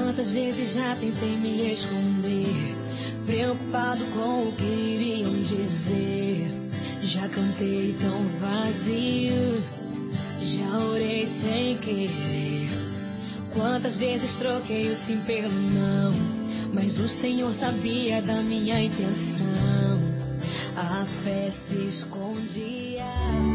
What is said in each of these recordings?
Quantas vezes já tentei me esconder, preocupado com o que iriam dizer. Já cantei tão vazio, já orei sem querer. Quantas vezes troquei o sim pelo não, mas o Senhor sabia da minha intenção. A fé se escondia.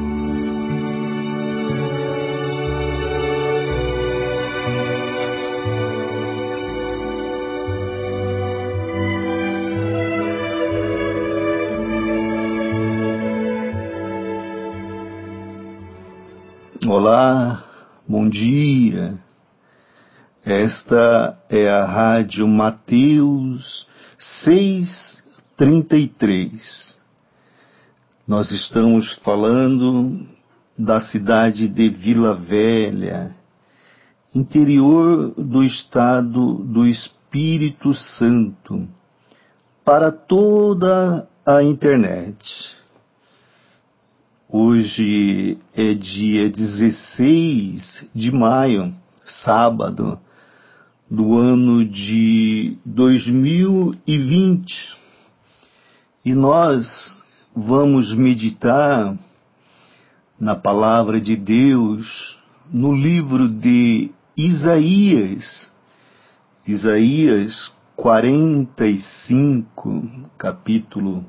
Olá, bom dia. Esta é a Rádio Mateus 6:33. Nós estamos falando da cidade de Vila Velha, interior do estado do Espírito Santo, para toda a internet. Hoje é dia 16 de maio, sábado, do ano de 2020. E nós vamos meditar na palavra de Deus no livro de Isaías, Isaías 45, capítulo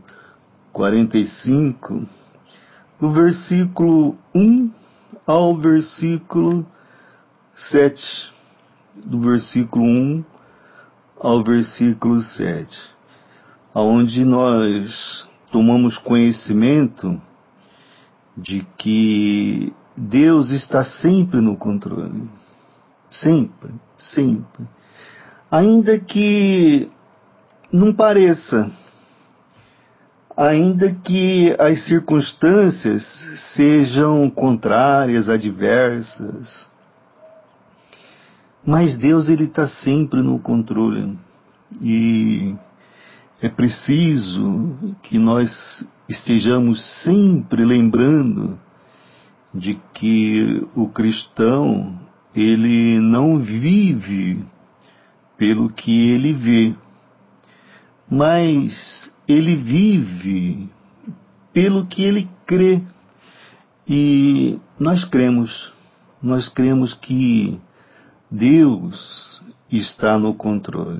45, do versículo 1 ao versículo 7. Do versículo 1 ao versículo 7. Onde nós tomamos conhecimento de que Deus está sempre no controle. Sempre, sempre. Ainda que não pareça, ainda que as circunstâncias sejam contrárias, adversas, mas Deus ele está sempre no controle. E é preciso que nós estejamos sempre lembrando de que o cristão ele não vive pelo que ele vê, mas ele vive pelo que ele crê. E nós cremos que Deus está no controle.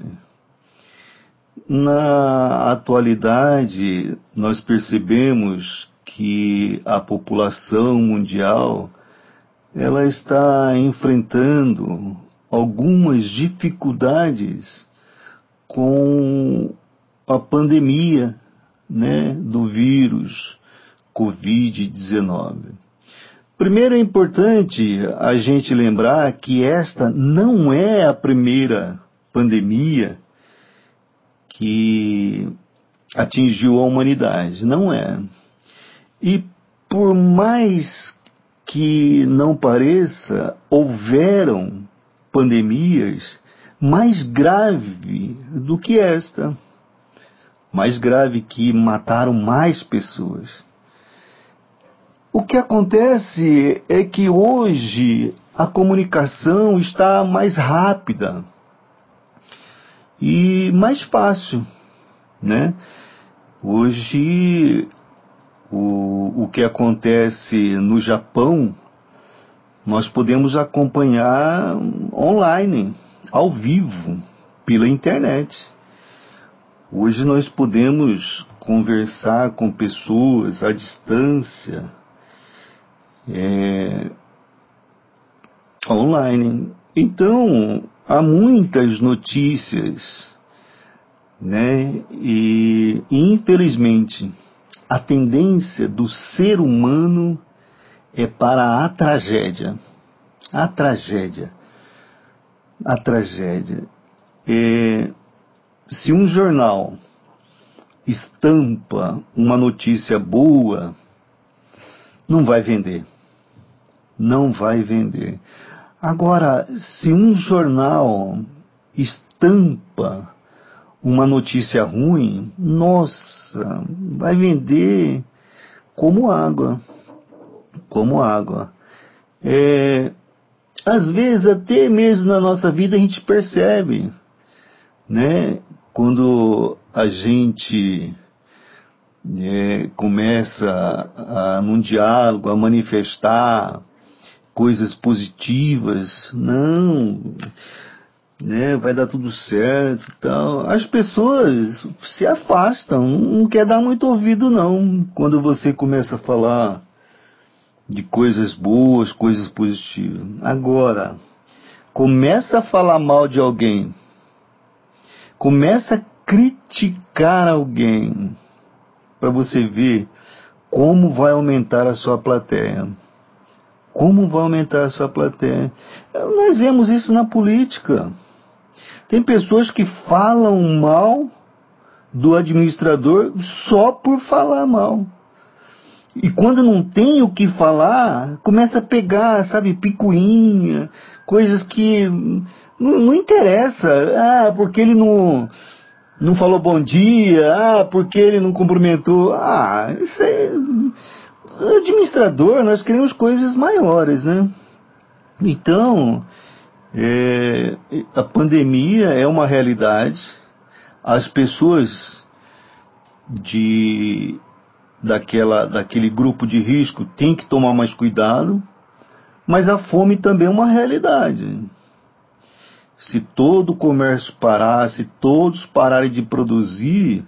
Na atualidade, nós percebemos que a população mundial ela está enfrentando algumas dificuldades com a pandemia, do vírus Covid-19. Primeiro é importante a gente lembrar que esta não é a primeira pandemia que atingiu a humanidade, não é. E por mais que não pareça, houveram pandemias mais graves do que esta. Mais grave, que mataram mais pessoas. O que acontece é que hoje a comunicação está mais rápida e mais fácil, Hoje, o que acontece no Japão, nós podemos acompanhar online, ao vivo, pela internet. Hoje nós podemos conversar com pessoas à distância, online. Então, há muitas notícias, e infelizmente a tendência do ser humano é para a tragédia. A tragédia. A tragédia. Se um jornal estampa uma notícia boa, não vai vender. Não vai vender. Agora, se um jornal estampa uma notícia ruim, nossa, vai vender como água. Como água. às vezes até mesmo na nossa vida a gente percebe, né? Quando a gente começa num diálogo a manifestar coisas positivas, não, né, vai dar tudo certo e tal. As pessoas se afastam, não quer dar muito ouvido não, quando você começa a falar de coisas boas, coisas positivas. Agora, começa a falar mal de alguém, começa a criticar alguém, para você ver como vai aumentar a sua plateia. Como vai aumentar a sua plateia? Nós vemos isso na política. Tem pessoas que falam mal do administrador só por falar mal. E quando não tem o que falar, começa a pegar, sabe, picuinha, coisas que não interessa. Ah, porque ele não falou bom dia, porque ele não cumprimentou. Isso é... Administrador, nós queremos coisas maiores, né? Então, a pandemia é uma realidade. As pessoas daquele grupo de risco têm que tomar mais cuidado, mas a fome também é uma realidade. Se todo o comércio parar, se todos pararem de produzir,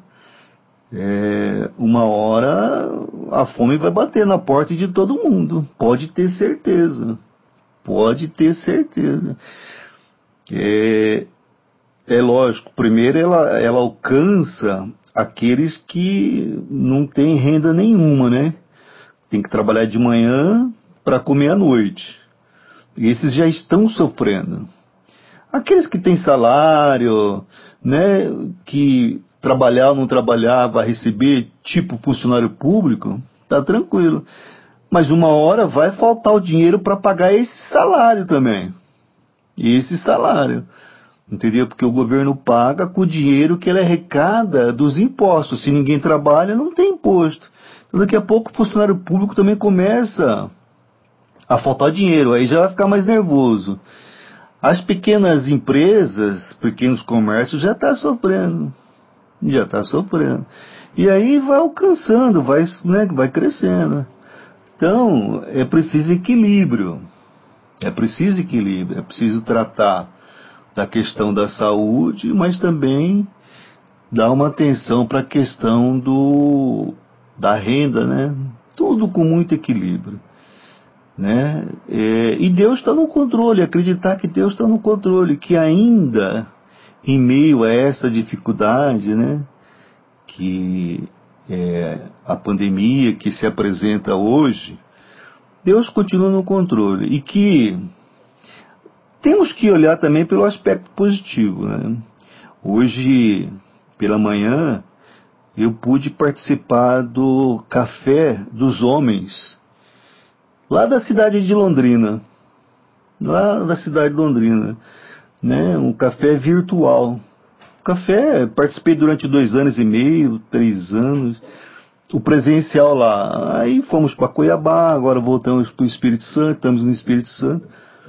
uma hora a fome vai bater na porta de todo mundo. Pode ter certeza. Pode ter certeza. É lógico, primeiro ela alcança aqueles que não têm renda nenhuma, né? Tem que trabalhar de manhã para comer à noite. Esses já estão sofrendo. Aqueles que têm salário, né, que trabalhar ou não trabalhar vai receber tipo funcionário público, tá tranquilo. Mas uma hora vai faltar o dinheiro para pagar esse salário também. Esse salário. Entendeu? Porque o governo paga com o dinheiro que ele arrecada dos impostos. Se ninguém trabalha, não tem imposto. Então daqui a pouco o funcionário público também começa a faltar dinheiro. Aí já vai ficar mais nervoso. As pequenas empresas, pequenos comércios já estão sofrendo. Já está sofrendo. E aí vai alcançando, vai crescendo. Então, é preciso equilíbrio. É preciso equilíbrio. É preciso tratar da questão da saúde, mas também dar uma atenção para a questão da renda, né? Tudo com muito equilíbrio. Né? E Deus está no controle, acreditar que Deus está no controle, que ainda em meio a essa dificuldade, né, que é a pandemia que se apresenta hoje, Deus continua no controle e que temos que olhar também pelo aspecto positivo, né? Hoje pela manhã eu pude participar do Café dos Homens lá da cidade de Londrina, né? Um café virtual. Café, participei durante 2 anos e meio, 3 anos, o presencial lá. Aí fomos para Cuiabá, agora voltamos para o Espírito Santo, estamos no Espírito Santo.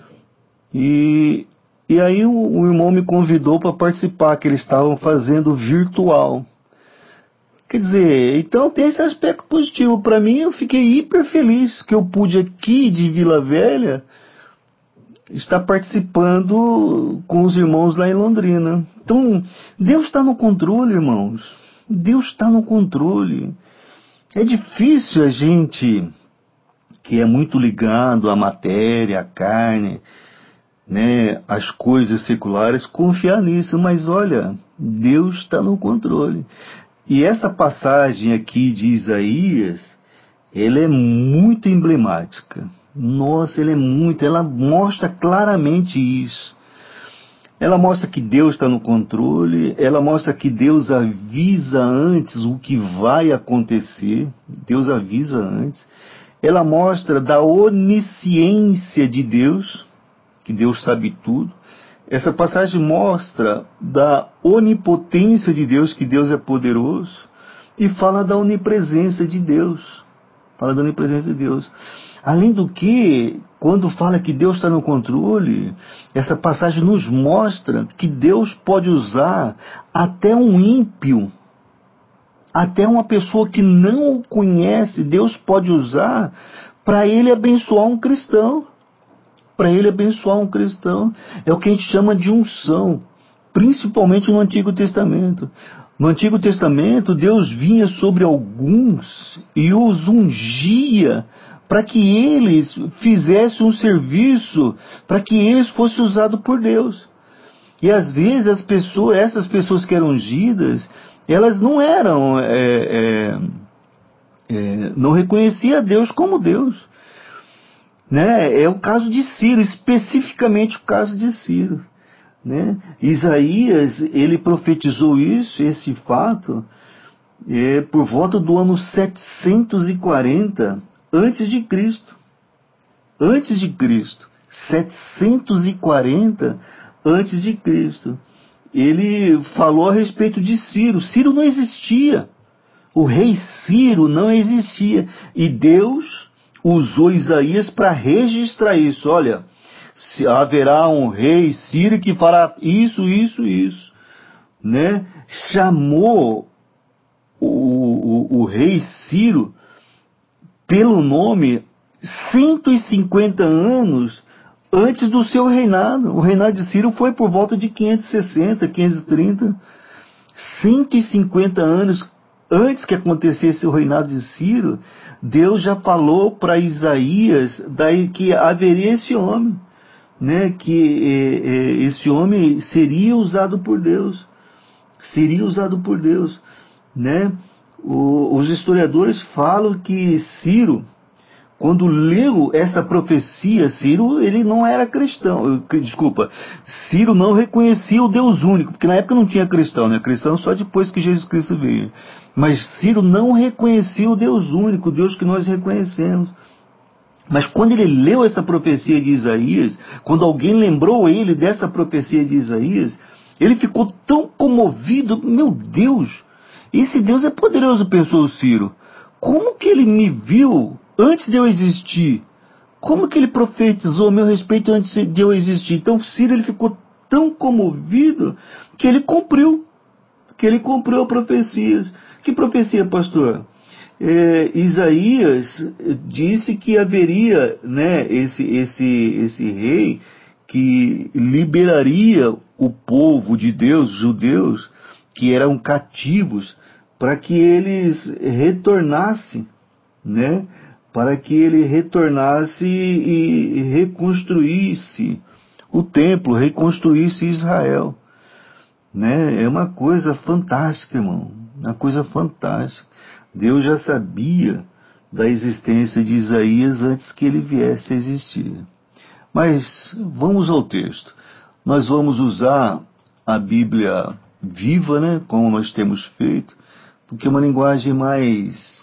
E aí o irmão me convidou para participar, que eles estavam fazendo virtual. Quer dizer, então tem esse aspecto positivo. Para mim, eu fiquei hiper feliz que eu pude aqui de Vila Velha estar participando com os irmãos lá em Londrina. Então, Deus está no controle, irmãos. Deus está no controle. É difícil a gente, que é muito ligado à matéria, à carne, né, às coisas seculares, confiar nisso. Mas olha, Deus está no controle. E essa passagem aqui de Isaías, ela é muito emblemática. Nossa, ela mostra claramente isso. Ela mostra que Deus está no controle, ela mostra que Deus avisa antes o que vai acontecer, Deus avisa antes. Ela mostra da onisciência de Deus, que Deus sabe tudo. Essa passagem mostra da onipotência de Deus, que Deus é poderoso, e fala da onipresença de Deus. Fala da onipresença de Deus. Além do que, quando fala que Deus está no controle, essa passagem nos mostra que Deus pode usar até um ímpio, até uma pessoa que não o conhece, Deus pode usar para ele abençoar um cristão. Para ele abençoar um cristão. É o que a gente chama de unção, principalmente no Antigo Testamento. No Antigo Testamento, Deus vinha sobre alguns e os ungia para que eles fizessem um serviço, para que eles fossem usados por Deus. E às vezes essas pessoas que eram ungidas, elas não eram, não reconheciam a Deus como Deus. Né? É o caso de Ciro, especificamente o caso de Ciro. Né? Isaías, ele profetizou esse fato, por volta do ano 740 antes de Cristo. Antes de Cristo. 740 antes de Cristo. Ele falou a respeito de Ciro. Ciro não existia. O rei Ciro não existia. E Deus usou Isaías para registrar isso. Olha, se haverá um rei Ciro que fará isso, né? Chamou o rei Ciro pelo nome 150 anos antes do seu reinado. O reinado de Ciro foi por volta de 560, 530. 150 anos antes que acontecesse o reinado de Ciro, Deus já falou para Isaías que haveria esse homem, né? Que esse homem seria usado por Deus, né? Os historiadores falam que Ciro, quando leu essa profecia, Ciro, ele não era cristão, Ciro não reconhecia o Deus único, porque na época não tinha cristão, né? Cristão só depois que Jesus Cristo veio. Mas Ciro não reconhecia o Deus único, o Deus que nós reconhecemos. Mas quando ele leu essa profecia de Isaías, quando alguém lembrou ele dessa profecia de Isaías, ele ficou tão comovido. Meu Deus, esse Deus é poderoso, pensou Ciro. Como que ele me viu antes de eu existir? Como que ele profetizou a meu respeito antes de eu existir? Então Ciro, ele ficou tão comovido que ele cumpriu a profecias. Que profecia, pastor? Isaías disse que haveria, né, esse rei que liberaria o povo de Deus, judeus, que eram cativos, para que eles retornassem, né? Para que ele retornasse e reconstruísse o templo, reconstruísse Israel. Né? É uma coisa fantástica, irmão. Uma coisa fantástica. Deus já sabia da existência de Isaías antes que ele viesse a existir. Mas vamos ao texto. Nós vamos usar a Bíblia viva, né? Como nós temos feito, porque é uma linguagem mais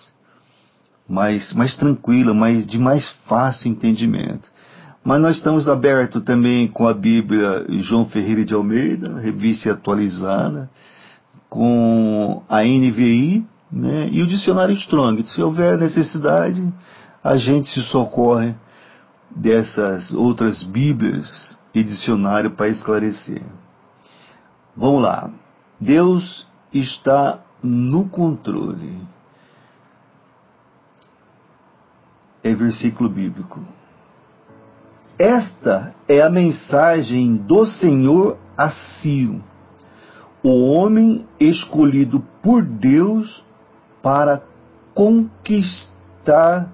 tranquila, de mais fácil entendimento. Mas nós estamos abertos também com a Bíblia João Ferreira de Almeida, revista atualizada, com a NVI, né, e o dicionário Strong. Se houver necessidade, a gente se socorre dessas outras Bíblias e dicionário para esclarecer. Vamos lá. Deus está no controle. É versículo bíblico. Esta é a mensagem do Senhor a Ciro, o homem escolhido por Deus para conquistar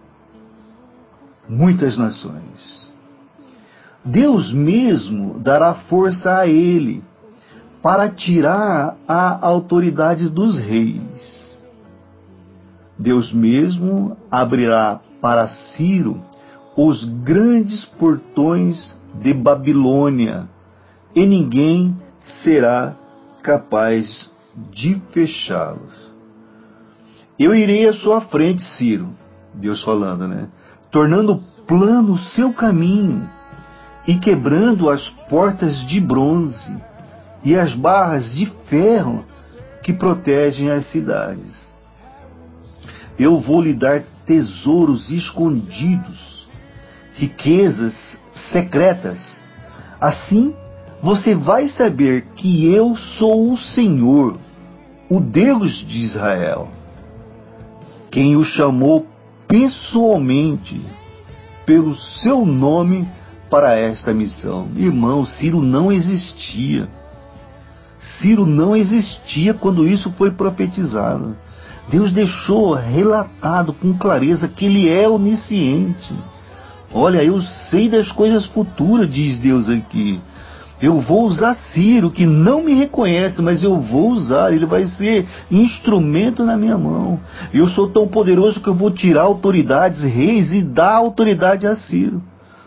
muitas nações. Deus mesmo dará força a ele para tirar a autoridade dos reis. Deus mesmo abrirá para Ciro os grandes portões de Babilônia, e ninguém será capaz de fechá-los. Eu irei à sua frente, Ciro, Deus falando, né? Tornando plano o seu caminho e quebrando as portas de bronze e as barras de ferro que protegem as cidades. Eu vou lhe dar tesouros escondidos, riquezas secretas. Assim, você vai saber que eu sou o Senhor, o Deus de Israel, quem o chamou pessoalmente pelo seu nome para esta missão. Irmão, Ciro não existia. Ciro não existia quando isso foi profetizado. Deus deixou relatado com clareza que ele é onisciente. Olha, eu sei das coisas futuras, diz Deus aqui. Eu vou usar Ciro, que não me reconhece, mas eu vou usar. Ele vai ser instrumento na minha mão. Eu sou tão poderoso que eu vou tirar autoridades, reis, e dar autoridade a Ciro.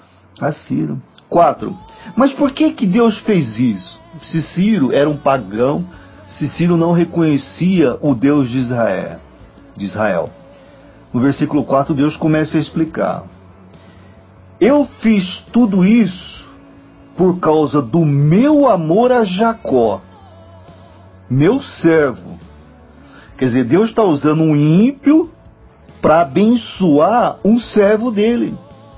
4. Mas por que Deus fez isso? Se Ciro era um pagão, se Ciro não reconhecia o Deus de Israel. No versículo 4, Deus começa a explicar. Eu fiz tudo isso por causa do meu amor a Jacó, meu servo. Quer dizer, Deus está usando um ímpio para abençoar um servo dele.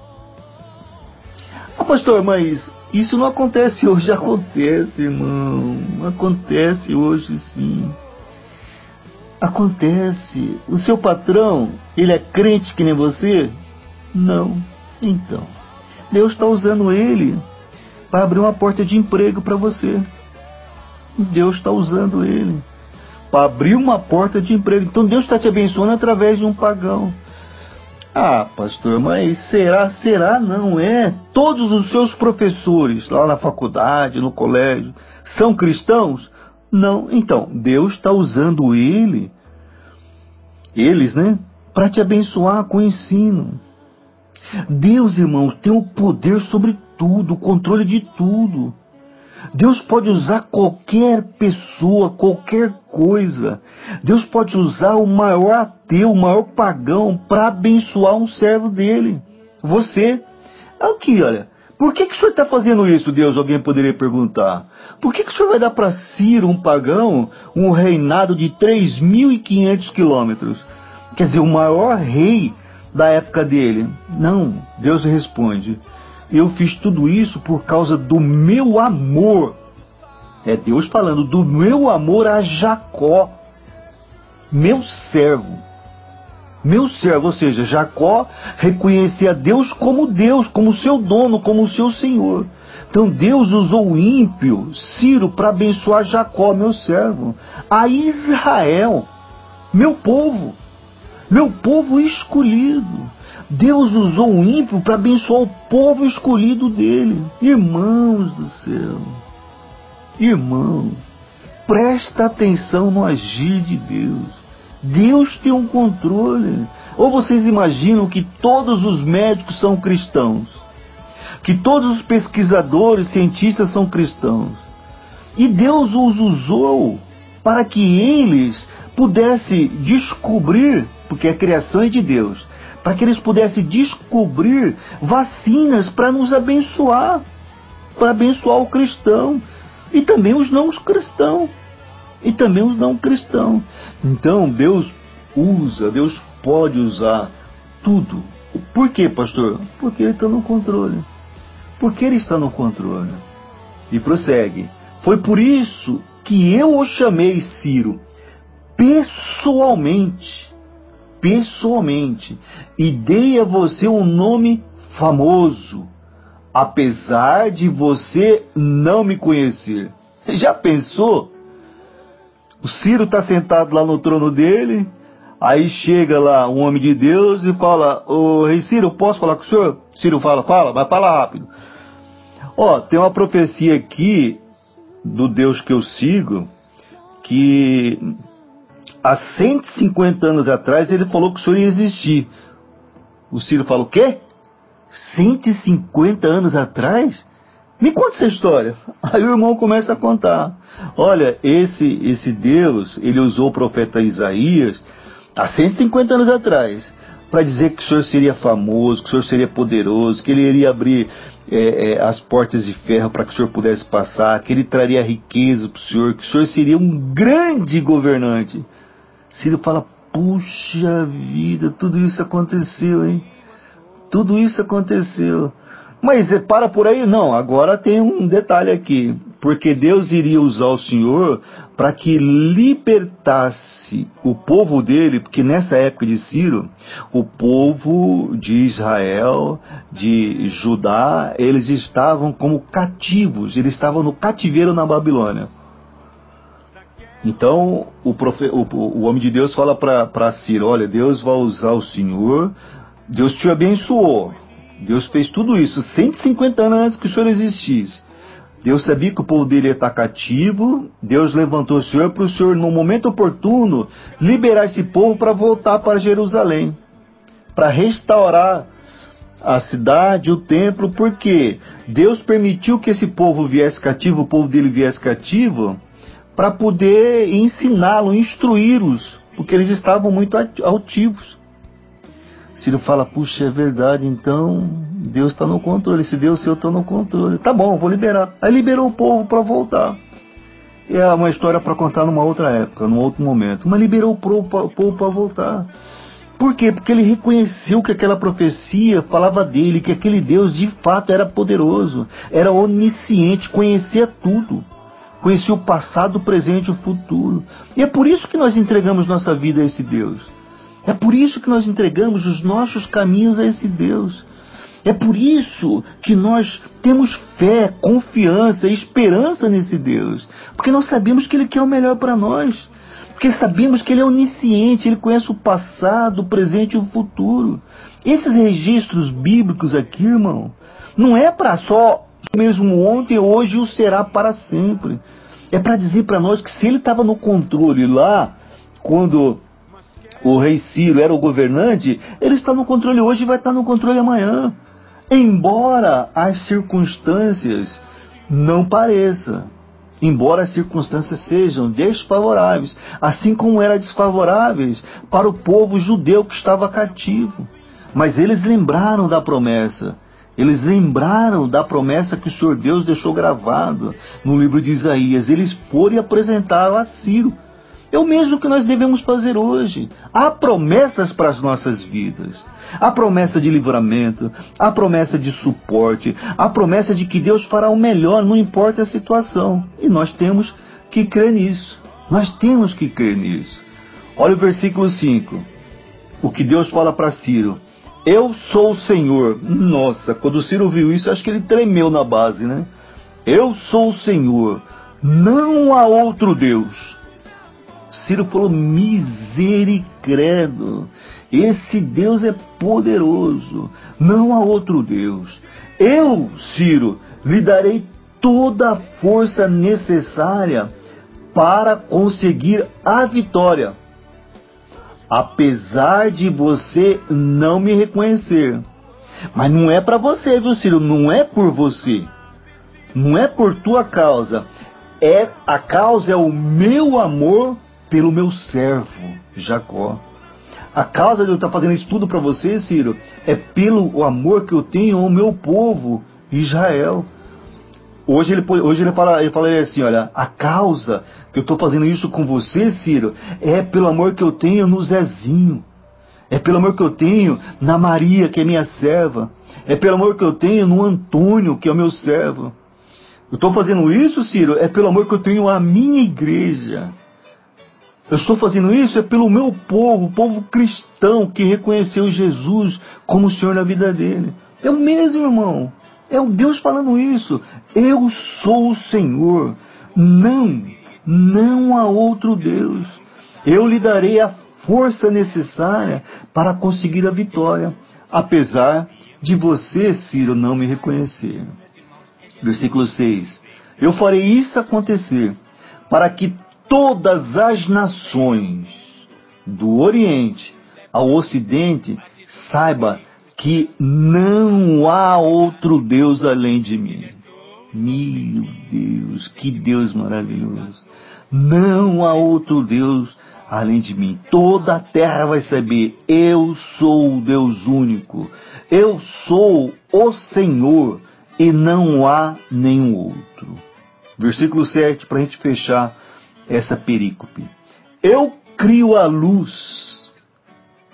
Ah, pastor, mas isso não acontece hoje. Acontece, irmão. Acontece hoje, sim. Acontece. O seu patrão, ele é crente que nem você? Não. Então, Deus está usando ele para abrir uma porta de emprego para você. Deus está usando ele para abrir uma porta de emprego. Então Deus está te abençoando através de um pagão. Ah, pastor, mas será? Não é? Todos os seus professores lá na faculdade, no colégio, são cristãos? Não. Então, Deus está usando eles, né, para te abençoar com o ensino. Deus, irmãos, tem o poder sobre tudo, o controle de tudo. Deus pode usar qualquer pessoa, qualquer coisa. Deus pode usar o maior ateu, o maior pagão para abençoar um servo dele. Você. É o que, olha. Por que o senhor está fazendo isso, Deus? Alguém poderia perguntar. Por que o senhor vai dar para Ciro, um pagão, um reinado de 3.500 quilômetros? Quer dizer, o maior rei da época dele. Não, Deus responde. Eu fiz tudo isso por causa do meu amor. É Deus falando do meu amor a Jacó, meu servo. Meu servo, ou seja, Jacó reconhecia Deus, como seu dono, como seu Senhor. Então Deus usou o ímpio, Ciro, para abençoar Jacó, meu servo. A Israel, meu povo escolhido. Deus usou o ímpio para abençoar o povo escolhido dele. Irmãos do céu, irmão, presta atenção no agir de Deus. Deus tem um controle. Ou vocês imaginam que todos os médicos são cristãos? Que todos os pesquisadores, cientistas são cristãos? E Deus os usou para que eles pudessem descobrir, porque a criação é de Deus, para que eles pudessem descobrir vacinas para nos abençoar, para abençoar o cristão e também os não cristãos. Então Deus pode usar tudo. Por quê, pastor? Porque Ele está no controle. E prossegue. Foi por isso que eu o chamei, Ciro, pessoalmente, e dei a você um nome famoso, apesar de você não me conhecer. Já pensou? O Ciro está sentado lá no trono dele, aí chega lá um homem de Deus e fala: ô rei Ciro, posso falar com o senhor? Ciro fala, mas fala rápido. Tem uma profecia aqui do Deus que eu sigo, que há 150 anos atrás ele falou que o senhor ia existir. O Ciro fala: o quê? 150 anos atrás? Me conta essa história. Aí o irmão começa a contar. Olha, esse Deus, ele usou o profeta Isaías há 150 anos atrás para dizer que o senhor seria famoso, que o senhor seria poderoso, que ele iria abrir as portas de ferro para que o senhor pudesse passar, que ele traria riqueza para o senhor, que o senhor seria um grande governante. Ciro fala: puxa vida, tudo isso aconteceu, hein? Tudo isso aconteceu. Mas para por aí? Não, agora tem um detalhe aqui. Porque Deus iria usar o Senhor para que libertasse o povo dele, porque nessa época de Ciro, o povo de Israel, de Judá, eles estavam como cativos, eles estavam no cativeiro na Babilônia. Então, o homem de Deus fala para Ciro, olha, Deus vai usar o Senhor, Deus te abençoou, Deus fez tudo isso 150 anos antes que o Senhor existisse. Deus sabia que o povo dele ia estar cativo, Deus levantou o Senhor para o Senhor, no momento oportuno, liberar esse povo para voltar para Jerusalém, para restaurar a cidade, o templo, porque Deus permitiu que esse povo viesse cativo, o povo dele viesse cativo, para poder ensiná-los, instruí-los, porque eles estavam muito altivos. Ciro fala, puxa, é verdade, então Deus está no controle, se Deus seu está no controle, tá bom, vou liberar. Aí liberou o povo para voltar. É uma história para contar numa outra época, num outro momento, mas liberou o povo para voltar. Por quê? Porque ele reconheceu que aquela profecia falava dele, que aquele Deus de fato era poderoso, era onisciente, conhecia tudo. Conhecia o passado, o presente e o futuro. E é por isso que nós entregamos nossa vida a esse Deus. É por isso que nós entregamos os nossos caminhos a esse Deus. É por isso que nós temos fé, confiança e esperança nesse Deus. Porque nós sabemos que Ele quer o melhor para nós. Porque sabemos que Ele é onisciente, Ele conhece o passado, o presente e o futuro. Esses registros bíblicos aqui, irmão, não é para só mesmo ontem, hoje o será para sempre. É para dizer para nós que se Ele estava no controle lá, quando o rei Ciro era o governante, ele está no controle hoje e vai estar no controle amanhã. Embora as circunstâncias não pareçam, embora as circunstâncias sejam desfavoráveis, assim como eram desfavoráveis para o povo judeu que estava cativo. Mas eles lembraram da promessa. Eles lembraram da promessa que o Senhor Deus deixou gravado no livro de Isaías. Eles foram e apresentaram a Ciro. É o mesmo que nós devemos fazer hoje. Há promessas para as nossas vidas. Há promessa de livramento, há promessa de suporte, há promessa de que Deus fará o melhor, não importa a situação. E nós temos que crer nisso. Nós temos que crer nisso. Olha o versículo 5. O que Deus fala para Ciro. Eu sou o Senhor. Nossa, quando Ciro viu isso, acho que ele tremeu na base, né? Eu sou o Senhor. Não há outro Deus. Ciro falou, misericredo, esse Deus é poderoso, não há outro Deus. Eu, Ciro, lhe darei toda a força necessária para conseguir a vitória, apesar de você não me reconhecer. Mas não é para você, viu, Ciro? Não é por você, não é por tua causa. A causa é o meu amor pelo meu servo, Jacó. A causa de eu estar fazendo isso tudo para você, Ciro, é pelo amor que eu tenho ao meu povo, Israel. Hoje ele fala assim, olha, a causa que eu estou fazendo isso com você, Ciro, é pelo amor que eu tenho no Zezinho. É pelo amor que eu tenho na Maria, que é minha serva. É pelo amor que eu tenho no Antônio, que é o meu servo. Eu estou fazendo isso, Ciro, é pelo amor que eu tenho à minha igreja. Eu estou fazendo isso pelo meu povo, o povo cristão que reconheceu Jesus como o Senhor na vida dele. É o mesmo, irmão. É o Deus falando isso. Eu sou o Senhor. Não há outro Deus. Eu lhe darei a força necessária para conseguir a vitória, apesar de você, Ciro, não me reconhecer. Versículo 6. Eu farei isso acontecer para que todas as nações do Oriente ao Ocidente saiba que não há outro Deus além de mim. Meu Deus, que Deus maravilhoso. Não há outro Deus além de mim. Toda a terra vai saber, eu sou o Deus único. Eu sou o Senhor e não há nenhum outro. Versículo 7, para a gente fechar essa perícope. Eu crio a luz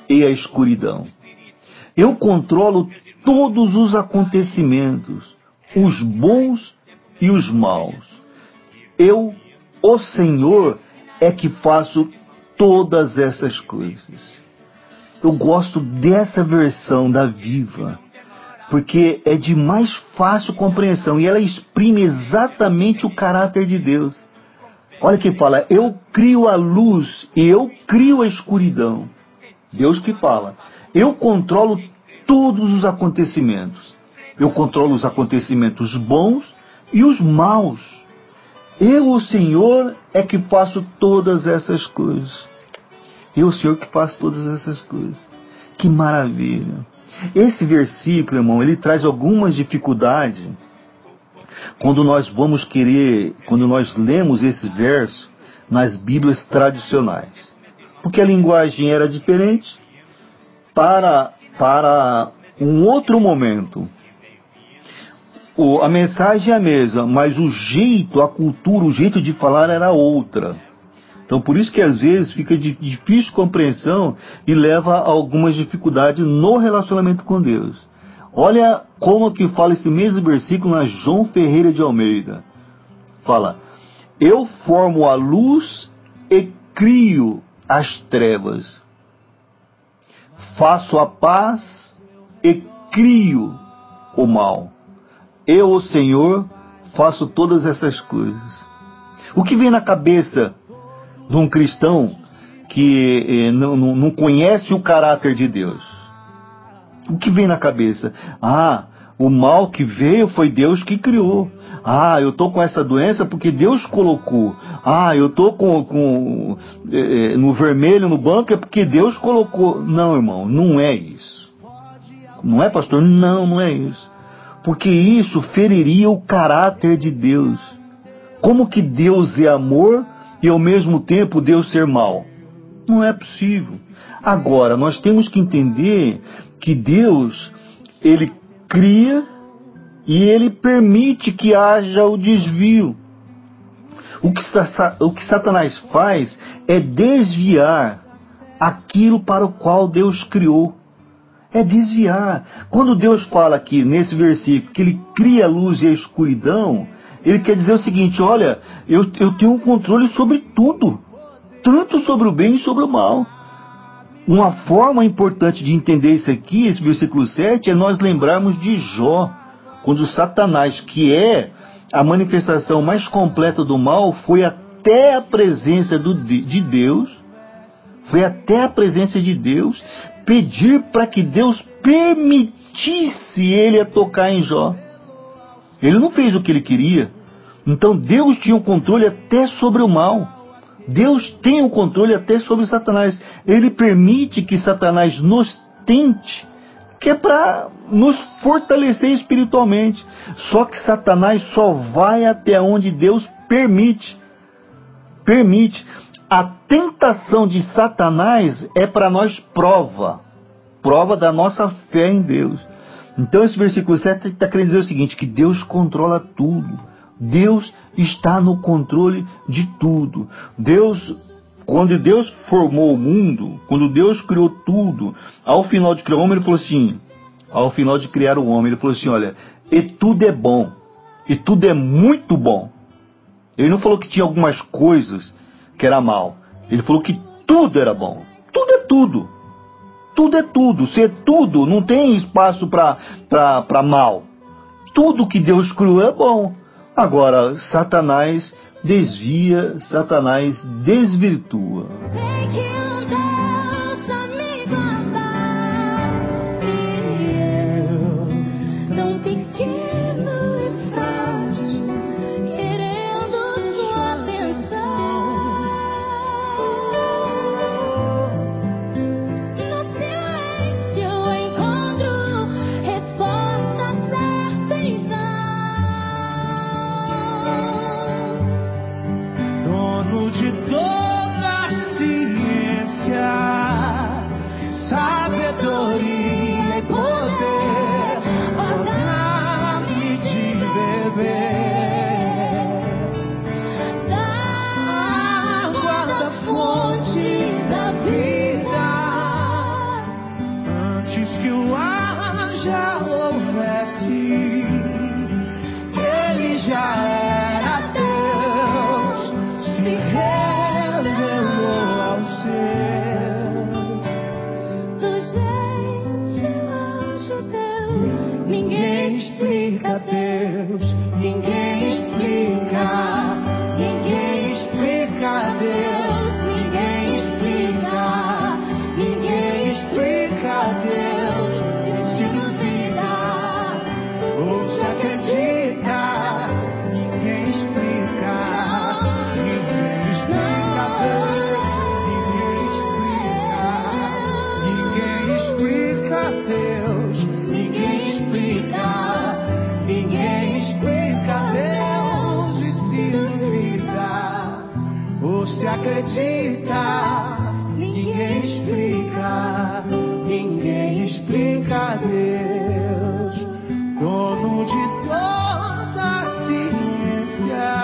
e a escuridão. Eu controlo todos os acontecimentos, os bons e os maus. Eu, o Senhor, é que faço todas essas coisas. Eu gosto dessa versão da Viva, porque é de mais fácil compreensão e ela exprime exatamente o caráter de Deus. Olha que fala, eu crio a luz e eu crio a escuridão. Deus que fala, eu controlo todos os acontecimentos. Eu controlo os acontecimentos bons e os maus. Eu, o Senhor, é que faço todas essas coisas. Eu, o Senhor, que faço todas essas coisas. Que maravilha. Esse versículo, irmão, ele traz algumas dificuldades quando nós lemos esse verso nas Bíblias tradicionais. Porque a linguagem era diferente para um outro momento. A mensagem é a mesma, mas o jeito, a cultura, o jeito de falar era outra. Então por isso que às vezes fica de difícil compreensão e leva a algumas dificuldades no relacionamento com Deus. Olha como que fala esse mesmo versículo na João Ferreira de Almeida. Fala, eu formo a luz e crio as trevas. Faço a paz e crio o mal. Eu, o Senhor, faço todas essas coisas. O que vem na cabeça de um cristão que não conhece o caráter de Deus? O que vem na cabeça? O mal que veio foi Deus que criou. Eu estou com essa doença porque Deus colocou. Eu estou no vermelho no banco é porque Deus colocou. Não, irmão, não é isso. Não é, pastor? Não, não é isso. Porque isso feriria o caráter de Deus. Como que Deus é amor e ao mesmo tempo Deus ser mal? Não é possível. Agora, nós temos que entender que Deus, Ele cria e Ele permite que haja o desvio. O que Satanás faz é desviar aquilo para o qual Deus criou. É desviar. Quando Deus fala aqui, nesse versículo, que Ele cria a luz e a escuridão, Ele quer dizer o seguinte, olha, eu tenho um controle sobre tudo, tanto sobre o bem e sobre o mal. Uma forma importante de entender isso aqui, esse versículo 7, é nós lembrarmos de Jó, quando Satanás, que é a manifestação mais completa do mal, foi até a presença de Deus, pedir para que Deus permitisse ele a tocar em Jó. Ele não fez o que ele queria. Então Deus tinha o controle até sobre o mal. Deus tem o controle até sobre Satanás. Ele permite que Satanás nos tente, que é para nos fortalecer espiritualmente. Só que Satanás só vai até onde Deus permite. A tentação de Satanás é para nós prova da nossa fé em Deus. Então esse versículo 7 está querendo dizer o seguinte, que Deus controla tudo. Deus está no controle de tudo. Quando Deus formou o mundo, quando Deus criou tudo, ao final de criar o homem, ele falou assim, olha, e tudo é bom, e tudo é muito bom. Ele não falou que tinha algumas coisas que era mal. Ele falou que tudo era bom. Tudo é tudo. Tudo é tudo. Se é tudo, não tem espaço para mal. Tudo que Deus criou é bom. Agora, Satanás desvia, Satanás desvirtua. De toda a ciência. se acredita. Ninguém explica Deus, dono de toda a ciência,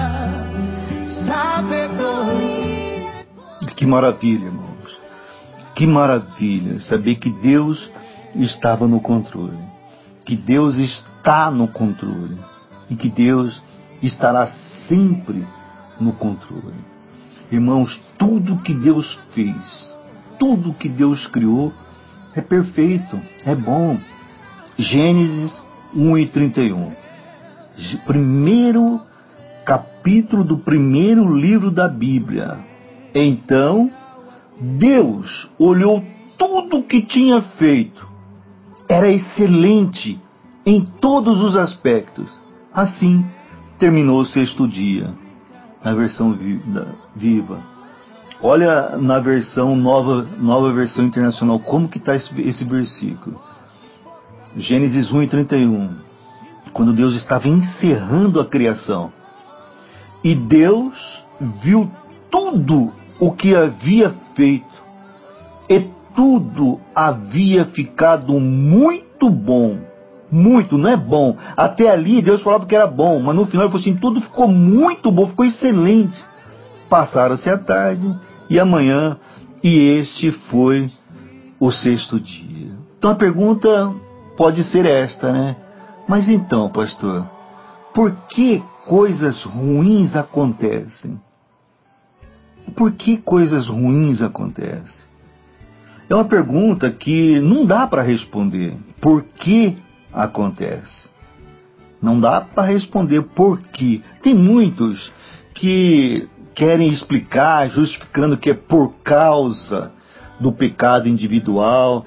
sabedoria. Que maravilha, irmãos. Que maravilha saber que Deus estava no controle, que Deus está no controle e que Deus estará sempre no controle. Irmãos, tudo que Deus fez, tudo que Deus criou é perfeito, é bom. Gênesis 1:31. Primeiro capítulo do primeiro livro da Bíblia. Então, Deus olhou tudo o que tinha feito. Era excelente em todos os aspectos. Assim, terminou o sexto dia. Na versão viva. Olha na versão nova versão internacional, como que está esse versículo. Gênesis 1:31. Quando Deus estava encerrando a criação. E Deus viu tudo o que havia feito. E tudo havia ficado muito bom. Muito, não é bom. Até ali Deus falava que era bom, mas no final ele falou assim, tudo ficou muito bom, ficou excelente. Passaram-se a tarde e a manhã, e este foi o sexto dia. Então a pergunta pode ser esta, né? Mas então, pastor, por que coisas ruins acontecem? Por que coisas ruins acontecem? É uma pergunta que não dá para responder. Por que acontece? Não dá para responder por quê. Tem muitos que querem explicar, justificando que é por causa do pecado individual.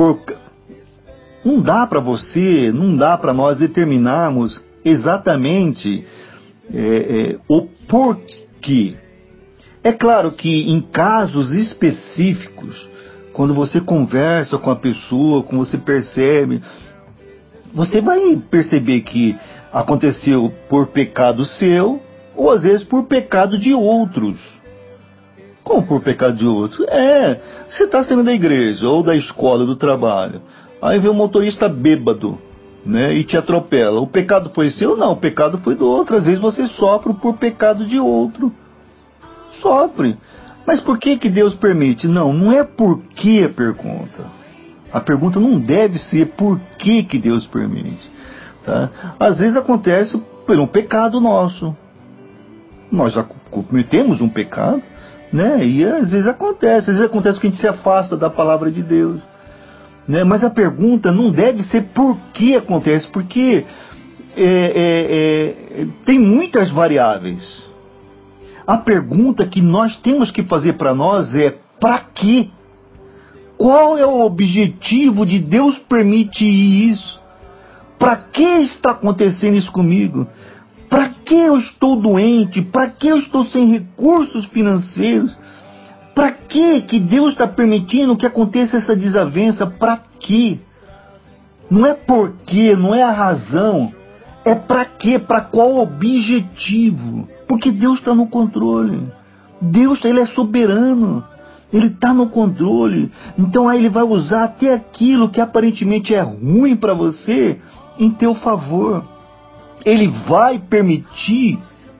Não dá para você, não dá para nós determinarmos exatamente o porquê. É claro que em casos específicos, quando você conversa com a pessoa, quando você percebe, você vai perceber que aconteceu por pecado seu, ou às vezes por pecado de outros. Como por pecado de outros? Você está saindo da igreja, ou da escola, do trabalho, aí vem um motorista bêbado, né, e te atropela. O pecado foi seu? Não, o pecado foi do outro. Às vezes você sofre por pecado de outro. Sofre. Mas por que Deus permite? Não é por que a pergunta. A pergunta não deve ser por que Deus permite. Tá? Às vezes acontece por um pecado nosso. Nós já cometemos um pecado, né? E às vezes acontece que a gente se afasta da palavra de Deus. Né? Mas a pergunta não deve ser por que acontece, porque tem muitas variáveis. A pergunta que nós temos que fazer para nós é: para quê? Qual é o objetivo de Deus permitir isso? Para que está acontecendo isso comigo? Para que eu estou doente? Para que eu estou sem recursos financeiros? Para que Deus está permitindo que aconteça essa desavença? Para quê? Não é porquê, não é a razão. É para quê? Para qual objetivo? Porque Deus está no controle. Deus, Ele é soberano. Ele está no controle. Então aí Ele vai usar até aquilo que aparentemente é ruim para você em teu favor. Ele vai permitir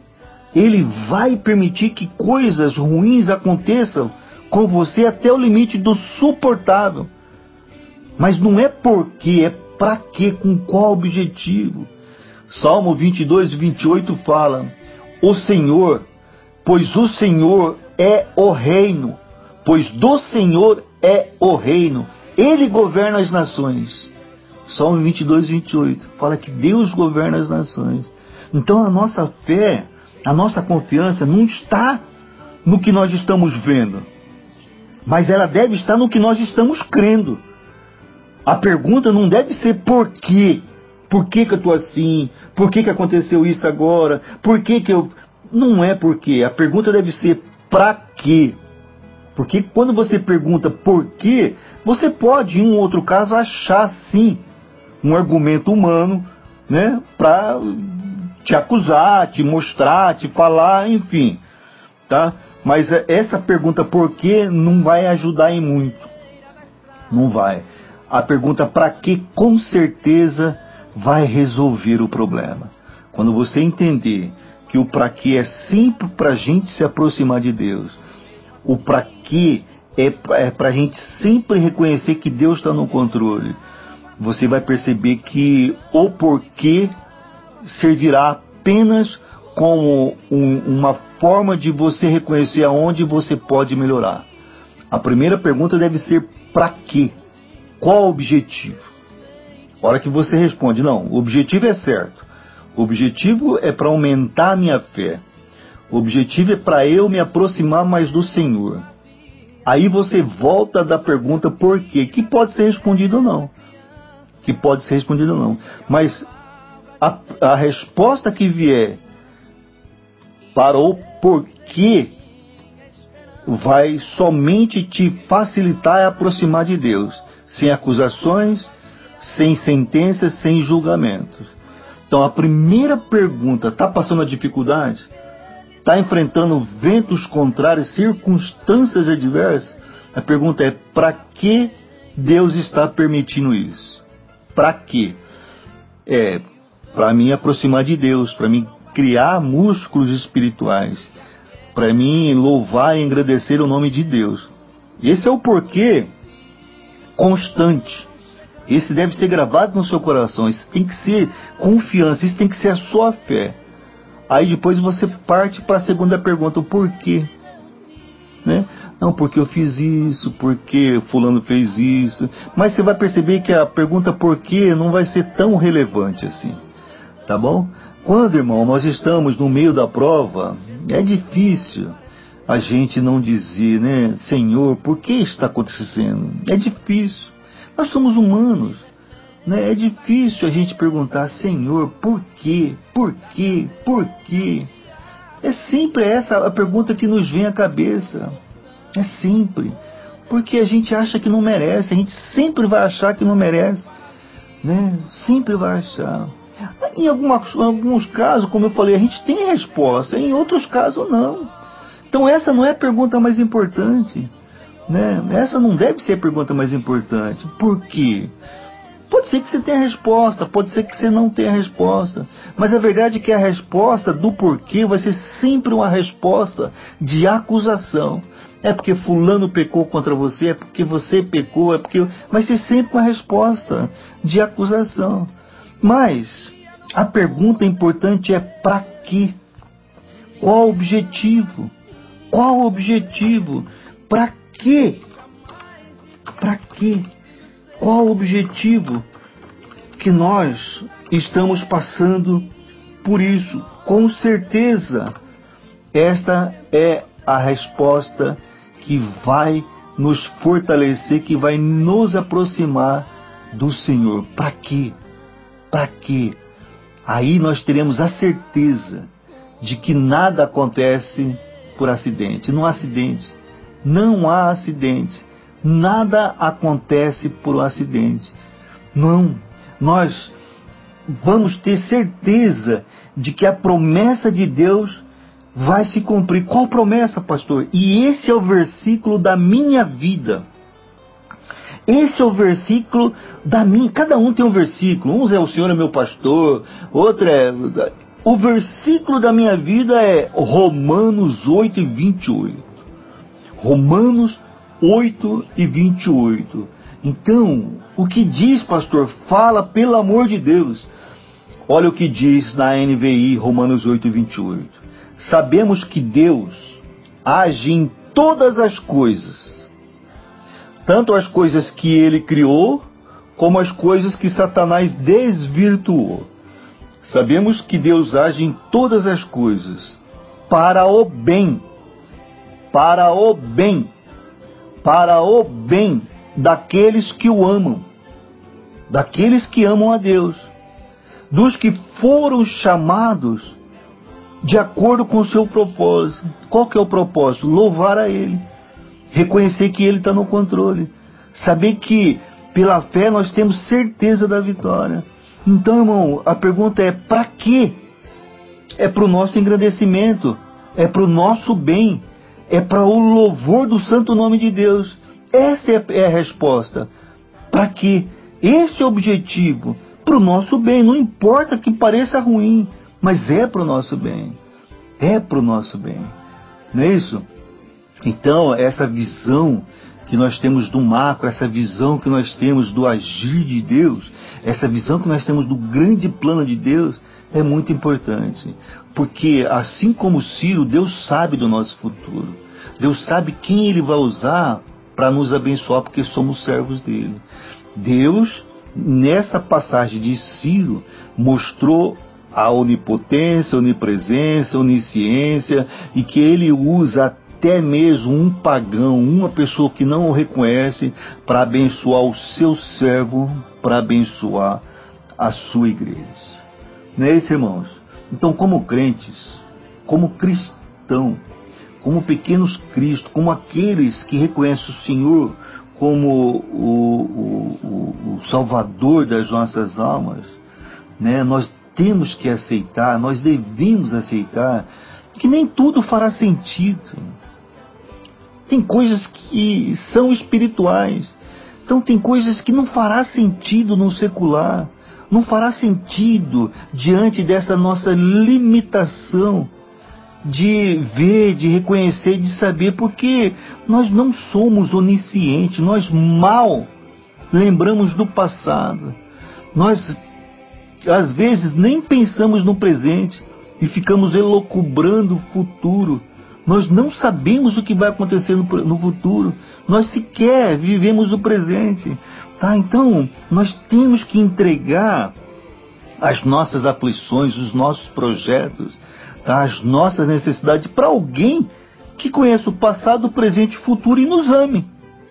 que coisas ruins aconteçam com você até o limite do suportável. Mas não é porque, é para quê, com qual objetivo. Salmo 22:28 fala: o Senhor, pois o Senhor é o reino, pois do Senhor é o reino, Ele governa as nações. Salmo 22:28 fala que Deus governa as nações. Então a nossa fé, a nossa confiança não está no que nós estamos vendo, mas ela deve estar no que nós estamos crendo. A pergunta não deve ser por quê. Por que eu estou assim? Por que aconteceu isso agora? Por que eu... Não é por quê. A pergunta deve ser para quê. Porque quando você pergunta por quê, você pode, em um outro caso, achar sim um argumento humano, né, para te acusar, te mostrar, te falar, enfim. Tá? Mas essa pergunta por quê não vai ajudar em muito. Não vai. A pergunta para quê, com certeza, vai resolver o problema. Quando você entender que o para quê é sempre para a gente se aproximar de Deus, o para quê é para a gente sempre reconhecer que Deus está no controle, você vai perceber que o porquê servirá apenas como uma forma de você reconhecer aonde você pode melhorar. A primeira pergunta deve ser para quê? Qual o objetivo? A hora que você responde, não, o objetivo é certo. O objetivo é para aumentar a minha fé. O objetivo é para eu me aproximar mais do Senhor. Aí você volta da pergunta por quê, que pode ser respondido ou não. Mas a resposta que vier para o porquê vai somente te facilitar e aproximar de Deus, sem acusações, sem sentenças, sem julgamentos. Então a primeira pergunta, está passando a dificuldade? Está enfrentando ventos contrários, circunstâncias adversas? A pergunta é, para que Deus está permitindo isso? Para quê? Para mim aproximar de Deus, para mim criar músculos espirituais, para mim louvar e engrandecer o nome de Deus. Esse é o porquê constante. Esse deve ser gravado no seu coração. Isso tem que ser confiança, isso tem que ser a sua fé. Aí depois você parte para a segunda pergunta, o porquê? Né? Não, porque eu fiz isso, porque fulano fez isso. Mas você vai perceber que a pergunta porquê não vai ser tão relevante assim. Tá bom? Quando, irmão, nós estamos no meio da prova, é difícil a gente não dizer, né, Senhor, por que está acontecendo? É difícil. Nós somos humanos, né? É difícil a gente perguntar, Senhor, por quê? Por quê? Por quê? É sempre essa a pergunta que nos vem à cabeça. É sempre. Porque a gente acha que não merece, a gente sempre vai achar que não merece, né? Sempre vai achar. Em alguns casos, como eu falei, a gente tem resposta, em outros casos não. Então essa não é a pergunta mais importante, né? Essa não deve ser a pergunta mais importante. Por quê? Pode ser que você tenha resposta, pode ser que você não tenha resposta, mas a verdade é que a resposta do porquê vai ser sempre uma resposta de acusação. É porque fulano pecou contra você, é porque você pecou, é porque... Vai ser sempre uma resposta de acusação. Mas a pergunta importante é para quê? Qual o objetivo? Qual o objetivo? Para quê? Para quê? Qual o objetivo que nós estamos passando por isso? Com certeza, esta é a resposta que vai nos fortalecer, que vai nos aproximar do Senhor. Para quê? Para quê? Aí nós teremos a certeza de que nada acontece por acidente. Não há acidente. Não há acidente. Nada acontece por um acidente. Não. Nós vamos ter certeza de que a promessa de Deus vai se cumprir. Qual promessa, pastor? E esse é o versículo da minha vida. Esse é o versículo da minha... Cada um tem um versículo. Uns é o Senhor é meu pastor, outro é... O versículo da minha vida é Romanos 8 e 28. Romanos 8 e 28. Então, o que diz, pastor? Fala, pelo amor de Deus. Olha o que diz na NVI, Romanos 8 e 28. Sabemos que Deus age em todas as coisas, tanto as coisas que Ele criou, como as coisas que Satanás desvirtuou. Sabemos que Deus age em todas as coisas, para o bem, para o bem, para o bem daqueles que o amam, daqueles que amam a Deus, dos que foram chamados de acordo com o seu propósito. Qual que é o propósito? Louvar a Ele, reconhecer que Ele está no controle, saber que pela fé nós temos certeza da vitória. Então, irmão, a pergunta é para quê? É para o nosso engrandecimento, é para o nosso bem, é para o louvor do santo nome de Deus. Essa é a resposta. Para quê? Esse é o objetivo. Para o nosso bem. Não importa que pareça ruim, mas é para o nosso bem. É para o nosso bem. Não é isso? Então, essa visão que nós temos do macro, essa visão que nós temos do agir de Deus, essa visão que nós temos do grande plano de Deus, é muito importante. Porque, assim como Ciro, Deus sabe do nosso futuro. Deus sabe quem Ele vai usar para nos abençoar, porque somos servos dele. Deus, nessa passagem de Ciro, mostrou a onipotência, onipresença, onisciência, e que Ele usa até mesmo um pagão, uma pessoa que não o reconhece, para abençoar o seu servo, para abençoar a sua igreja. Não é isso, irmãos? Então, como crentes, como cristãos, como pequenos Cristo, como aqueles que reconhecem o Senhor como o Salvador das nossas almas, né? Nós temos que aceitar, nós devemos aceitar que nem tudo fará sentido. Tem coisas que são espirituais. Então tem coisas que não fará sentido no secular. Não fará sentido diante dessa nossa limitação de ver, de reconhecer, de saber, porque nós não somos oniscientes. Nós mal lembramos do passado. Nós, às vezes, nem pensamos no presente e ficamos elucubrando o futuro. Nós não sabemos o que vai acontecer no futuro. Nós sequer vivemos o presente. Tá? Então, nós temos que entregar as nossas aflições, os nossos projetos, tá? As nossas necessidades para alguém que conheça o passado, o presente e o futuro e nos ame.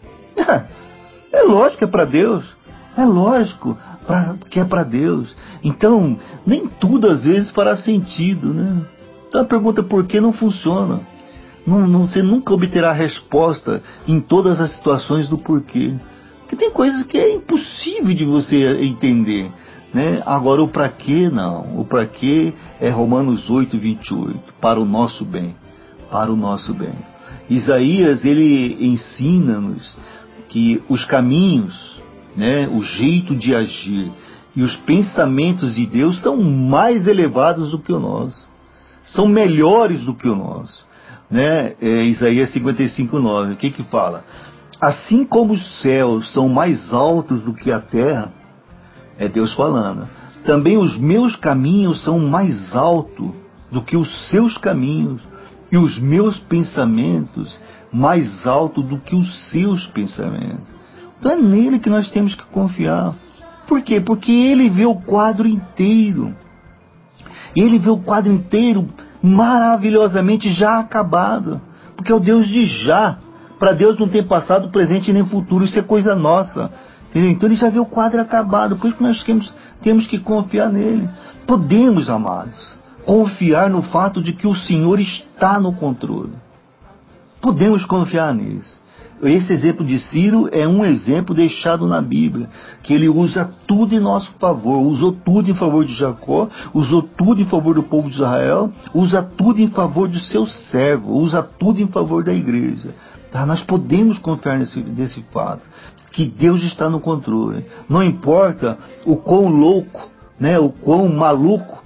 É lógico que é para Deus. É lógico que é para Deus. Então, nem tudo às vezes fará sentido, né? Então a pergunta por que não funciona. Você nunca obterá resposta em todas as situações do porquê. Porque tem coisas que é impossível de você entender, né? Agora o para quê não. O para quê é Romanos 8:28. Para o nosso bem. Para o nosso bem. Isaías, ele ensina-nos que os caminhos, né, o jeito de agir e os pensamentos de Deus são mais elevados do que o nosso. São melhores do que o nosso. Né? Isaías 55:9, o que fala? Assim como os céus são mais altos do que a terra, é Deus falando, também os meus caminhos são mais altos do que os seus caminhos, e os meus pensamentos mais altos do que os seus pensamentos. Então é nele que nós temos que confiar. Por quê? Porque ele vê o quadro inteiro. Ele vê o quadro inteiro maravilhosamente já acabado. Porque é o Deus de já. Para Deus não tem passado, presente nem futuro. Isso é coisa nossa. Entendeu? Então ele já vê o quadro acabado. Por isso que nós temos que confiar nele. Podemos, amados, confiar no fato de que o Senhor está no controle. Podemos confiar nisso. Esse exemplo de Ciro é um exemplo deixado na Bíblia, que ele usa tudo em nosso favor, usou tudo em favor de Jacó, usou tudo em favor do povo de Israel, usa tudo em favor do seu servo, usa tudo em favor da igreja. Tá? Nós podemos confiar nesse fato, que Deus está no controle. Não importa o quão louco, né, o quão maluco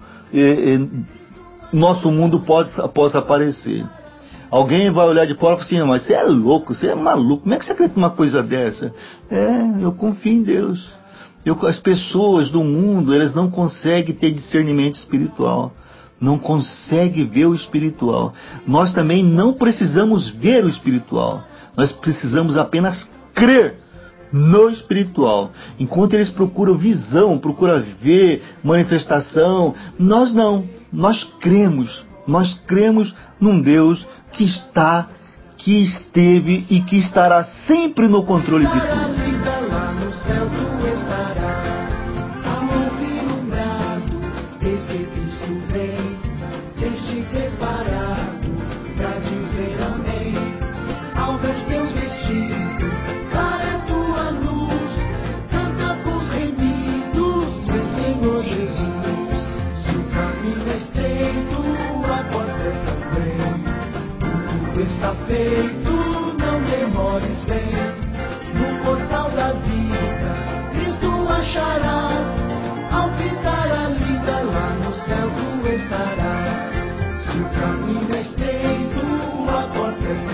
nosso mundo possa aparecer. Alguém vai olhar de fora e falar assim, mas você é louco, você é maluco, como é que você acredita numa coisa dessa? Eu confio em Deus. As pessoas do mundo, elas não conseguem ter discernimento espiritual, não conseguem ver o espiritual. Nós também não precisamos ver o espiritual, nós precisamos apenas crer no espiritual. Enquanto eles procuram visão, procuram ver manifestação, nós não, nós cremos num Deus que está, que esteve e que estará sempre no controle de tudo. Lá no céu tu estarás, aonde iluminado, desde que Cristo vem, deixe preparado pra dizer amém. Ao ver teus vestidos, clara é tua luz, canta pros remidos, vem Senhor Jesus. Se o caminho é estreito, a porta é também. está feito, não demores, vem. No portal da vida, Cristo acharás. Ao fitar a lida, lá no céu tu estarás. Se o caminho é estreito, a porta é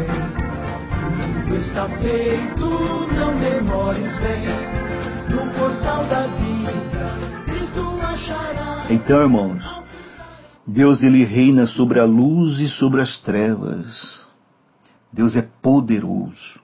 também. Tudo está feito, não demores, vem. No portal da vida, Cristo acharás. Então, irmãos, Deus, ele reina sobre a luz e sobre as trevas. Deus é poderoso.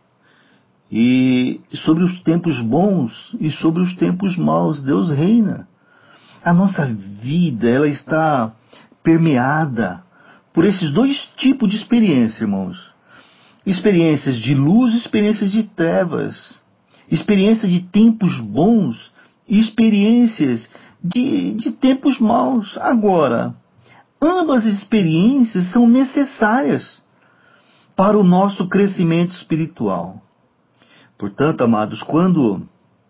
E sobre os tempos bons e sobre os tempos maus, Deus reina. A nossa vida, ela está permeada por esses dois tipos de experiência, irmãos. Experiências de luz e experiências de trevas. Experiência de tempos bons e experiências de tempos maus. Agora, ambas as experiências são necessárias para o nosso crescimento espiritual. Portanto, amados, quando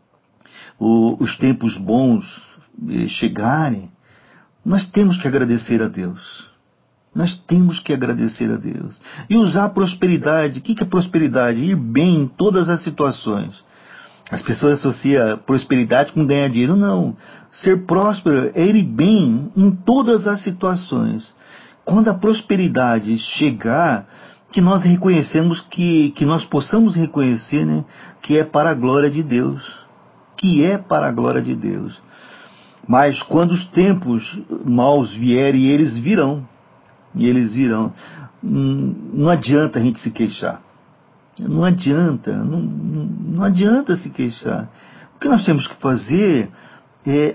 os tempos bons chegarem, nós temos que agradecer a Deus. Nós temos que agradecer a Deus. E usar a prosperidade. O que é prosperidade? Ir bem em todas as situações. As pessoas associam prosperidade com ganhar dinheiro. Não. Ser próspero é ir bem em todas as situações. Quando a prosperidade chegar, que nós reconhecemos, que nós possamos reconhecer, né, que é para a glória de Deus. Que é para a glória de Deus. Mas quando os tempos maus vierem, eles virão. E eles virão. Não adianta a gente se queixar. Não adianta. Não adianta se queixar. O que nós temos que fazer é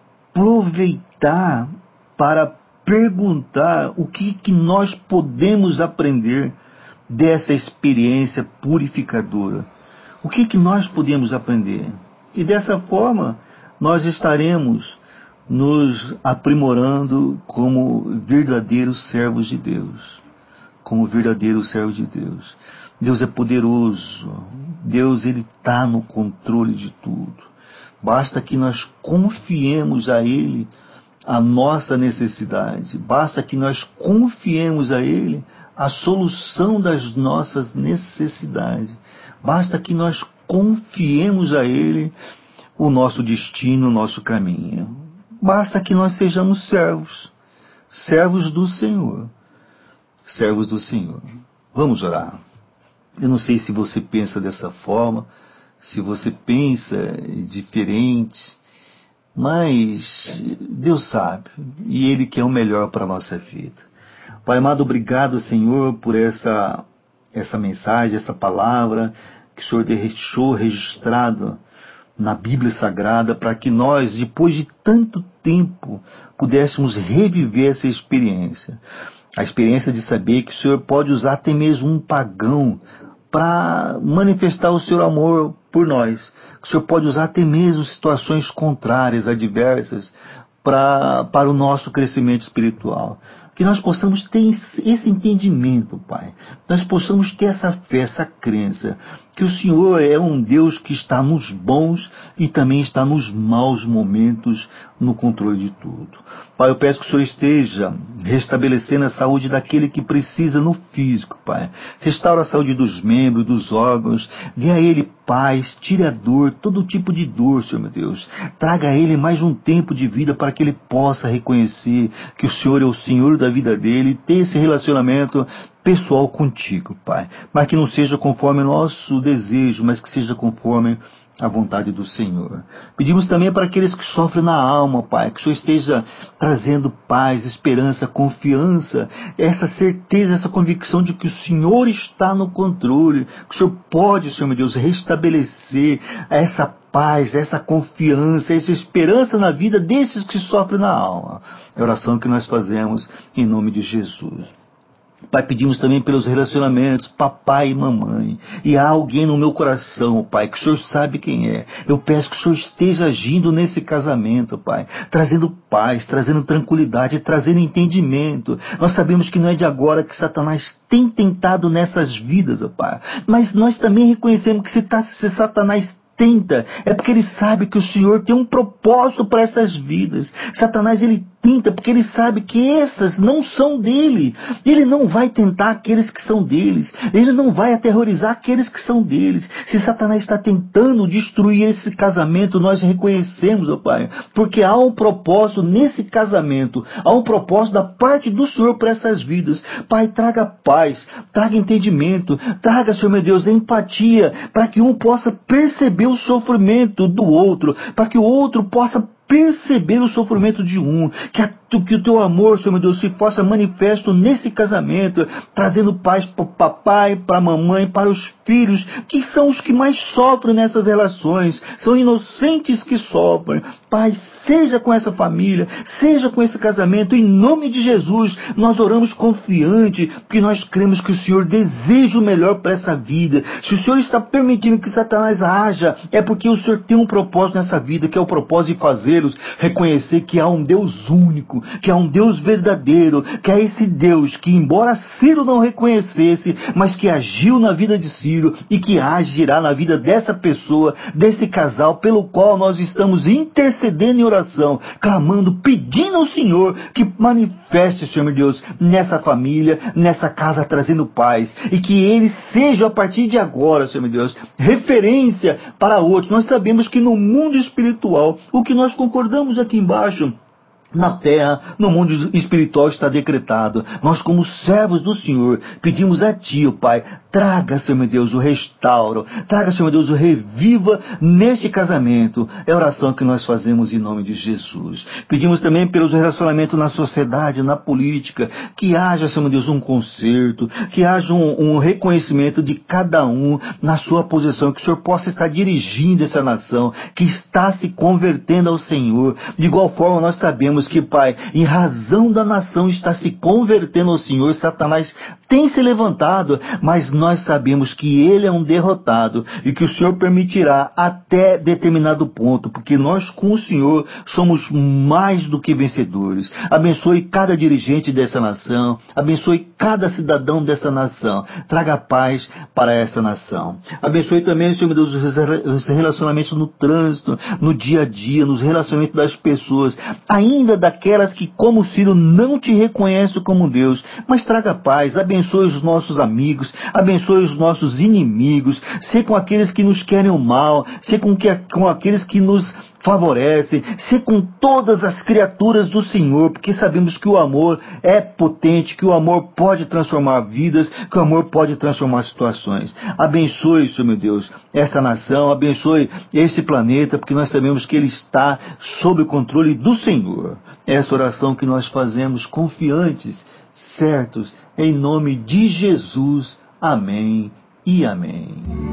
aproveitar para perguntar o que nós podemos aprender dessa experiência purificadora. O que nós podemos aprender? E dessa forma, nós estaremos nos aprimorando como verdadeiros servos de Deus. Como verdadeiros servos de Deus. Deus é poderoso. Deus, ele está no controle de tudo. Basta que nós confiemos a Ele a nossa necessidade. Basta que nós confiemos a Ele a solução das nossas necessidades. Basta que nós confiemos a Ele o nosso destino, o nosso caminho. Basta que nós sejamos servos. Servos do Senhor. Servos do Senhor. Vamos orar. Eu não sei se você pensa dessa forma, se você pensa diferente, mas Deus sabe, e Ele quer o melhor para a nossa vida. Pai amado, obrigado, Senhor, por essa mensagem, essa palavra que o Senhor deixou registrado na Bíblia Sagrada, para que nós, depois de tanto tempo, pudéssemos reviver essa experiência. A experiência de saber que o Senhor pode usar até mesmo um pagão para manifestar o seu amor por nós. Que o Senhor pode usar até mesmo situações contrárias, adversas, para o nosso crescimento espiritual. Que nós possamos ter esse entendimento, Pai. Nós possamos ter essa fé, essa crença, que o Senhor é um Deus que está nos bons e também está nos maus momentos, no controle de tudo. Pai, eu peço que o Senhor esteja restabelecendo a saúde daquele que precisa no físico, Pai. Restaura a saúde dos membros, dos órgãos. Dê a ele paz, tire a dor, todo tipo de dor, Senhor meu Deus. Traga a ele mais um tempo de vida para que ele possa reconhecer que o Senhor é o Senhor da vida dele e ter esse relacionamento pessoal contigo, Pai. Mas que não seja conforme o nosso desejo, mas que seja conforme a vontade do Senhor. Pedimos também para aqueles que sofrem na alma, Pai, que o Senhor esteja trazendo paz, esperança, confiança, essa certeza, essa convicção de que o Senhor está no controle, que o Senhor pode, Senhor meu Deus, restabelecer essa paz, essa confiança, essa esperança na vida desses que sofrem na alma. É a oração que nós fazemos em nome de Jesus. Pai, pedimos também pelos relacionamentos, papai e mamãe. E há alguém no meu coração, Pai, que o Senhor sabe quem é. Eu peço que o Senhor esteja agindo nesse casamento, Pai. Trazendo paz, trazendo tranquilidade, trazendo entendimento. Nós sabemos que não é de agora que Satanás tem tentado nessas vidas, ó Pai. Mas nós também reconhecemos que se Satanás tenta, é porque ele sabe que o Senhor tem um propósito para essas vidas. Satanás, ele atenta, porque Ele sabe que essas não são dele. Ele não vai tentar aqueles que são deles. Ele não vai aterrorizar aqueles que são deles. Se Satanás está tentando destruir esse casamento, nós reconhecemos, ó Pai, porque há um propósito nesse casamento, há um propósito da parte do Senhor para essas vidas. Pai, traga paz, traga entendimento, traga, Senhor meu Deus, empatia, para que um possa perceber o sofrimento do outro, para que o outro possa perceber o sofrimento de um, que o teu amor, Senhor meu Deus, se faça manifesto nesse casamento, trazendo paz para o papai, para a mamãe, para os filhos, que são os que mais sofrem nessas relações, são inocentes que sofrem. Pai, seja com essa família, seja com esse casamento, em nome de Jesus, nós oramos confiante, porque nós cremos que o Senhor deseja o melhor para essa vida. Se o Senhor está permitindo que Satanás haja, é porque o Senhor tem um propósito nessa vida, que é o propósito de fazê-los reconhecer que há um Deus único, que há um Deus verdadeiro, que é esse Deus que, embora Ciro não reconhecesse, mas que agiu na vida de Ciro e que agirá na vida dessa pessoa, desse casal, pelo qual nós estamos intercedendo em oração, clamando, pedindo ao Senhor que manifeste, Senhor meu Deus, nessa família, nessa casa, trazendo paz, e que ele seja, a partir de agora, Senhor meu Deus, referência para outros. Nós sabemos que no mundo espiritual, o que nós concordamos aqui embaixo, na terra, no mundo espiritual está decretado. Nós, como servos do Senhor, pedimos a Ti, ó Pai, traga, Senhor meu Deus, o restauro, traga, Senhor meu Deus, o reviva neste casamento. É a oração que nós fazemos em nome de Jesus. Pedimos também pelos relacionamentos na sociedade, na política, que haja, Senhor meu Deus, um conserto, que haja um reconhecimento de cada um na sua posição, que o Senhor possa estar dirigindo essa nação, que está se convertendo ao Senhor. De igual forma, nós sabemos que, Pai, em razão da nação está se convertendo ao Senhor, Satanás tem se levantado, mas nós sabemos que ele é um derrotado e que o Senhor permitirá até determinado ponto, porque nós com o Senhor somos mais do que vencedores. Abençoe cada dirigente dessa nação, abençoe cada cidadão dessa nação, traga paz para essa nação. Abençoe também, Senhor meu Deus, os relacionamentos no trânsito, no dia a dia, nos relacionamentos das pessoas, ainda daquelas que, como filho, não te reconhecem como Deus, mas traga paz, abençoe os nossos amigos, abençoe os nossos inimigos, se com aqueles que nos querem o mal, se com aqueles que nos favorecem, se com todas as criaturas do Senhor, porque sabemos que o amor é potente, que o amor pode transformar vidas, que o amor pode transformar situações. Abençoe, Senhor meu Deus, essa nação, abençoe esse planeta, porque nós sabemos que ele está sob o controle do Senhor. Essa oração que nós fazemos confiantes, certos, em nome de Jesus. Amém e amém.